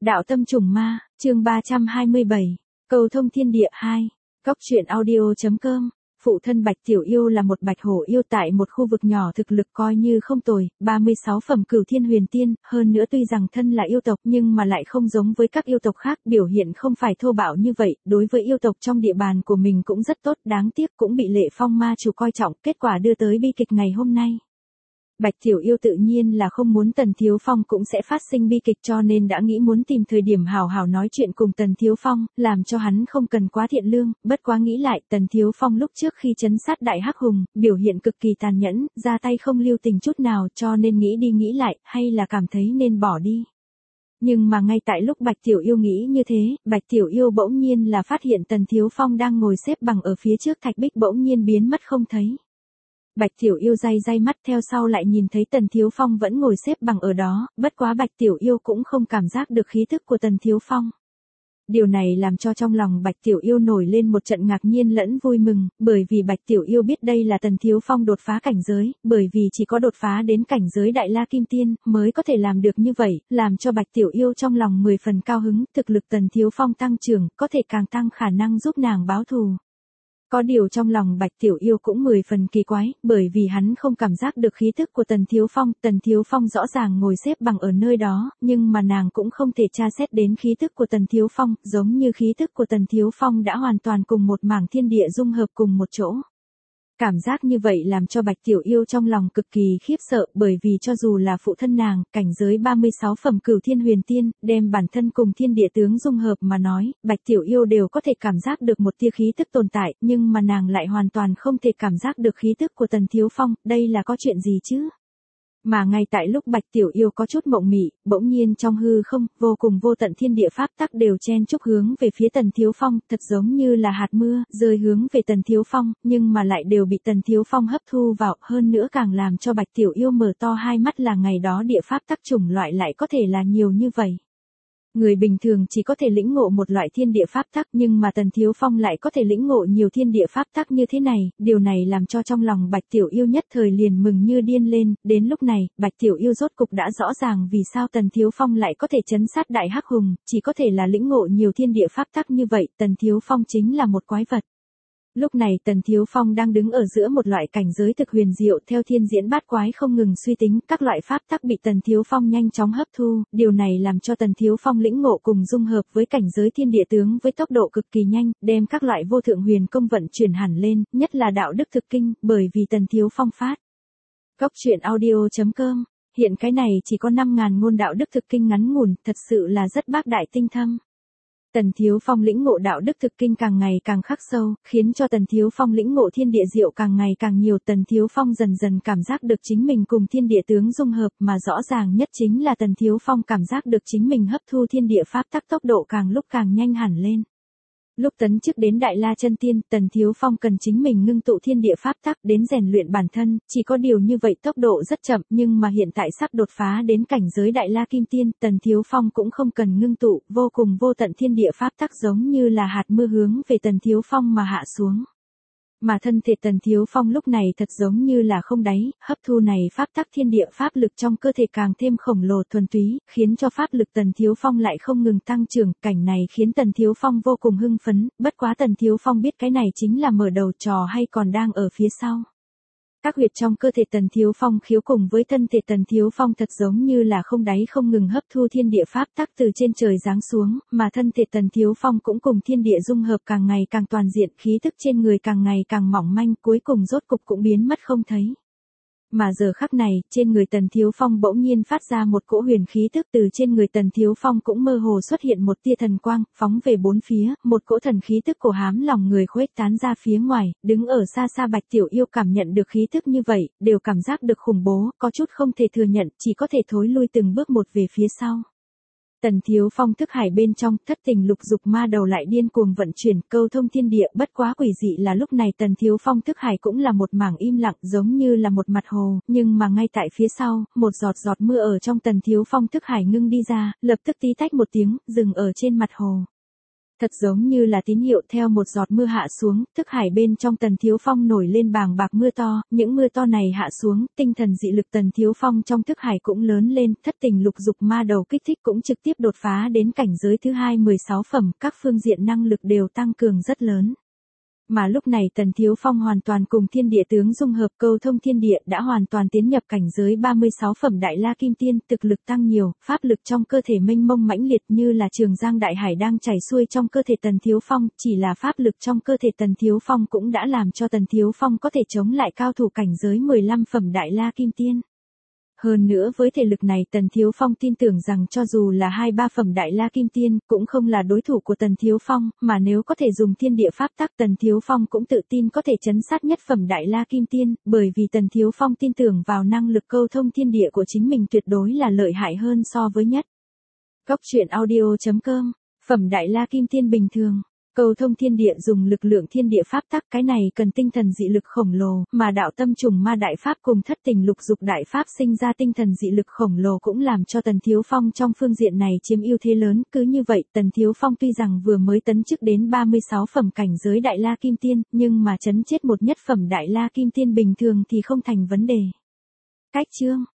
Đạo tâm trùng ma, chương 327, cầu thông thiên địa 2, Cóc truyện audio.com. Phụ thân Bạch Tiểu Yêu là một bạch hổ yêu tại một khu vực nhỏ, thực lực coi như không tồi, 36 phẩm cửu thiên huyền tiên, hơn nữa tuy rằng thân là yêu tộc nhưng mà lại không giống với các yêu tộc khác, biểu hiện không phải thô bạo như vậy, đối với yêu tộc trong địa bàn của mình cũng rất tốt, đáng tiếc cũng bị Lệ Phong ma chủ coi trọng, kết quả đưa tới bi kịch ngày hôm nay. Bạch Tiểu Yêu tự nhiên là không muốn Tần Thiếu Phong cũng sẽ phát sinh bi kịch, cho nên đã nghĩ muốn tìm thời điểm hào hào nói chuyện cùng Tần Thiếu Phong, làm cho hắn không cần quá thiện lương, bất quá nghĩ lại, Tần Thiếu Phong lúc trước khi trấn sát Đại Hắc Hùng, biểu hiện cực kỳ tàn nhẫn, ra tay không lưu tình chút nào, cho nên nghĩ đi nghĩ lại, hay là cảm thấy nên bỏ đi. Nhưng mà ngay tại lúc Bạch Tiểu Yêu nghĩ như thế, Bạch Tiểu Yêu bỗng nhiên là phát hiện Tần Thiếu Phong đang ngồi xếp bằng ở phía trước thạch bích bỗng nhiên biến mất không thấy. Bạch Tiểu Yêu day mắt theo sau lại nhìn thấy Tần Thiếu Phong vẫn ngồi xếp bằng ở đó, bất quá Bạch Tiểu Yêu cũng không cảm giác được khí thức của Tần Thiếu Phong. Điều này làm cho trong lòng Bạch Tiểu Yêu nổi lên một trận ngạc nhiên lẫn vui mừng, bởi vì Bạch Tiểu Yêu biết đây là Tần Thiếu Phong đột phá cảnh giới, bởi vì chỉ có đột phá đến cảnh giới Đại La Kim Tiên mới có thể làm được như vậy, làm cho Bạch Tiểu Yêu trong lòng 10 phần cao hứng, thực lực Tần Thiếu Phong tăng trưởng, có thể càng tăng khả năng giúp nàng báo thù. Có điều trong lòng Bạch Tiểu Yêu cũng 10 phần kỳ quái, bởi vì hắn không cảm giác được khí thức của Tần Thiếu Phong rõ ràng ngồi xếp bằng ở nơi đó, nhưng mà nàng cũng không thể tra xét đến khí thức của Tần Thiếu Phong, giống như khí thức của Tần Thiếu Phong đã hoàn toàn cùng một mảng thiên địa dung hợp cùng một chỗ. Cảm giác như vậy làm cho Bạch Tiểu Yêu trong lòng cực kỳ khiếp sợ, bởi vì cho dù là phụ thân nàng, cảnh giới 36 phẩm cửu thiên huyền tiên, đem bản thân cùng thiên địa tướng dung hợp mà nói, Bạch Tiểu Yêu đều có thể cảm giác được một tia khí tức tồn tại, nhưng mà nàng lại hoàn toàn không thể cảm giác được khí tức của Tần Thiếu Phong, đây là có chuyện gì chứ? Mà ngay tại lúc Bạch Tiểu Yêu có chút mộng mị, bỗng nhiên trong hư không, vô cùng vô tận thiên địa pháp tắc đều chen chúc hướng về phía Tần Thiếu Phong, thật giống như là hạt mưa, rơi hướng về Tần Thiếu Phong, nhưng mà lại đều bị Tần Thiếu Phong hấp thu vào, hơn nữa càng làm cho Bạch Tiểu Yêu mở to hai mắt là ngày đó địa pháp tắc chủng loại lại có thể là nhiều như vậy. Người bình thường chỉ có thể lĩnh ngộ một loại thiên địa pháp tắc, nhưng mà Tần Thiếu Phong lại có thể lĩnh ngộ nhiều thiên địa pháp tắc như thế này, điều này làm cho trong lòng Bạch Tiểu Yêu nhất thời liền mừng như điên lên, đến lúc này, Bạch Tiểu Yêu rốt cục đã rõ ràng vì sao Tần Thiếu Phong lại có thể trấn sát Đại Hắc Hùng, chỉ có thể là lĩnh ngộ nhiều thiên địa pháp tắc như vậy, Tần Thiếu Phong chính là một quái vật. Lúc này Tần Thiếu Phong đang đứng ở giữa một loại cảnh giới thực huyền diệu, theo thiên diễn bát quái không ngừng suy tính, các loại pháp tắc bị Tần Thiếu Phong nhanh chóng hấp thu, điều này làm cho Tần Thiếu Phong lĩnh ngộ cùng dung hợp với cảnh giới thiên địa tướng với tốc độ cực kỳ nhanh, đem các loại vô thượng huyền công vận chuyển hẳn lên, nhất là đạo đức thực kinh, bởi vì Tần Thiếu Phong phát. Cóc truyện audio.com, hiện cái này chỉ có 5.000 ngôn đạo đức thực kinh ngắn ngủn, thật sự là rất bác đại tinh thâm. Tần Thiếu Phong lĩnh ngộ đạo đức thực kinh càng ngày càng khắc sâu, khiến cho Tần Thiếu Phong lĩnh ngộ thiên địa diệu càng ngày càng nhiều. Tần Thiếu Phong dần dần cảm giác được chính mình cùng thiên địa tướng dung hợp, mà rõ ràng nhất chính là Tần Thiếu Phong cảm giác được chính mình hấp thu thiên địa pháp tắc tốc độ càng lúc càng nhanh hẳn lên. Lúc tấn chức đến Đại La Chân Tiên, Tần Thiếu Phong cần chính mình ngưng tụ thiên địa pháp tắc đến rèn luyện bản thân, chỉ có điều như vậy tốc độ rất chậm, nhưng mà hiện tại sắp đột phá đến cảnh giới Đại La Kim Tiên, Tần Thiếu Phong cũng không cần ngưng tụ, vô cùng vô tận thiên địa pháp tắc giống như là hạt mưa hướng về Tần Thiếu Phong mà hạ xuống. Mà thân thể Tần Thiếu Phong lúc này thật giống như là không đáy, hấp thu này pháp tắc thiên địa pháp lực trong cơ thể càng thêm khổng lồ thuần túy, khiến cho pháp lực Tần Thiếu Phong lại không ngừng tăng trưởng, cảnh này khiến Tần Thiếu Phong vô cùng hưng phấn, bất quá Tần Thiếu Phong biết cái này chính là mở đầu trò hay còn đang ở phía sau. Các huyệt trong cơ thể Tần Thiếu Phong khiếu cùng với thân thể Tần Thiếu Phong thật giống như là không đáy không ngừng hấp thu thiên địa pháp tắc từ trên trời giáng xuống, mà thân thể Tần Thiếu Phong cũng cùng thiên địa dung hợp càng ngày càng toàn diện, khí tức trên người càng ngày càng mỏng manh, cuối cùng rốt cục cũng biến mất không thấy. Mà giờ khắc này, trên người Tần Thiếu Phong bỗng nhiên phát ra một cỗ huyền khí tức, từ trên người Tần Thiếu Phong cũng mơ hồ xuất hiện một tia thần quang, phóng về bốn phía, một cỗ thần khí tức cổ hám lòng người khuếch tán ra phía ngoài, đứng ở xa xa Bạch Tiểu Yêu cảm nhận được khí tức như vậy, đều cảm giác được khủng bố, có chút không thể thừa nhận, chỉ có thể thối lui từng bước một về phía sau. Tần Thiếu Phong thức hải bên trong, thất tình lục dục ma đầu lại điên cuồng vận chuyển, câu thông thiên địa, bất quá quỷ dị là lúc này Tần Thiếu Phong thức hải cũng là một mảng im lặng giống như là một mặt hồ, nhưng mà ngay tại phía sau, một giọt giọt mưa ở trong Tần Thiếu Phong thức hải ngưng đi ra, lập tức tí tách một tiếng, dừng ở trên mặt hồ. Thật giống như là tín hiệu theo một giọt mưa hạ xuống, thức hải bên trong Tần Thiếu Phong nổi lên bàng bạc mưa to, những mưa to này hạ xuống, tinh thần dị lực Tần Thiếu Phong trong thức hải cũng lớn lên, thất tình lục dục ma đầu kích thích cũng trực tiếp đột phá đến cảnh giới thứ 16 phẩm, các phương diện năng lực đều tăng cường rất lớn. Mà lúc này Tần Thiếu Phong hoàn toàn cùng thiên địa tướng dung hợp, câu thông thiên địa đã hoàn toàn tiến nhập cảnh giới 36 phẩm Đại La Kim Tiên, thực lực tăng nhiều, pháp lực trong cơ thể mênh mông mãnh liệt như là trường giang đại hải đang chảy xuôi trong cơ thể Tần Thiếu Phong, chỉ là pháp lực trong cơ thể Tần Thiếu Phong cũng đã làm cho Tần Thiếu Phong có thể chống lại cao thủ cảnh giới 15 phẩm Đại La Kim Tiên. Hơn nữa với thể lực này Tần Thiếu Phong tin tưởng rằng cho dù là 2-3 phẩm Đại La Kim Tiên cũng không là đối thủ của Tần Thiếu Phong, mà nếu có thể dùng thiên địa pháp tắc Tần Thiếu Phong cũng tự tin có thể trấn sát nhất phẩm Đại La Kim Tiên, bởi vì Tần Thiếu Phong tin tưởng vào năng lực câu thông thiên địa của chính mình tuyệt đối là lợi hại hơn so với nhất. Góc truyện audio.com, phẩm Đại La Kim Tiên bình thường. Câu thông thiên địa dùng lực lượng thiên địa pháp tắc, cái này cần tinh thần dị lực khổng lồ, mà đạo tâm trùng ma đại pháp cùng thất tình lục dục đại pháp sinh ra tinh thần dị lực khổng lồ cũng làm cho Tần Thiếu Phong trong phương diện này chiếm ưu thế lớn. Cứ như vậy Tần Thiếu Phong tuy rằng vừa mới tấn chức đến 36 phẩm cảnh giới Đại La Kim Tiên, nhưng mà trấn chết một nhất phẩm Đại La Kim Tiên bình thường thì không thành vấn đề. Cách chương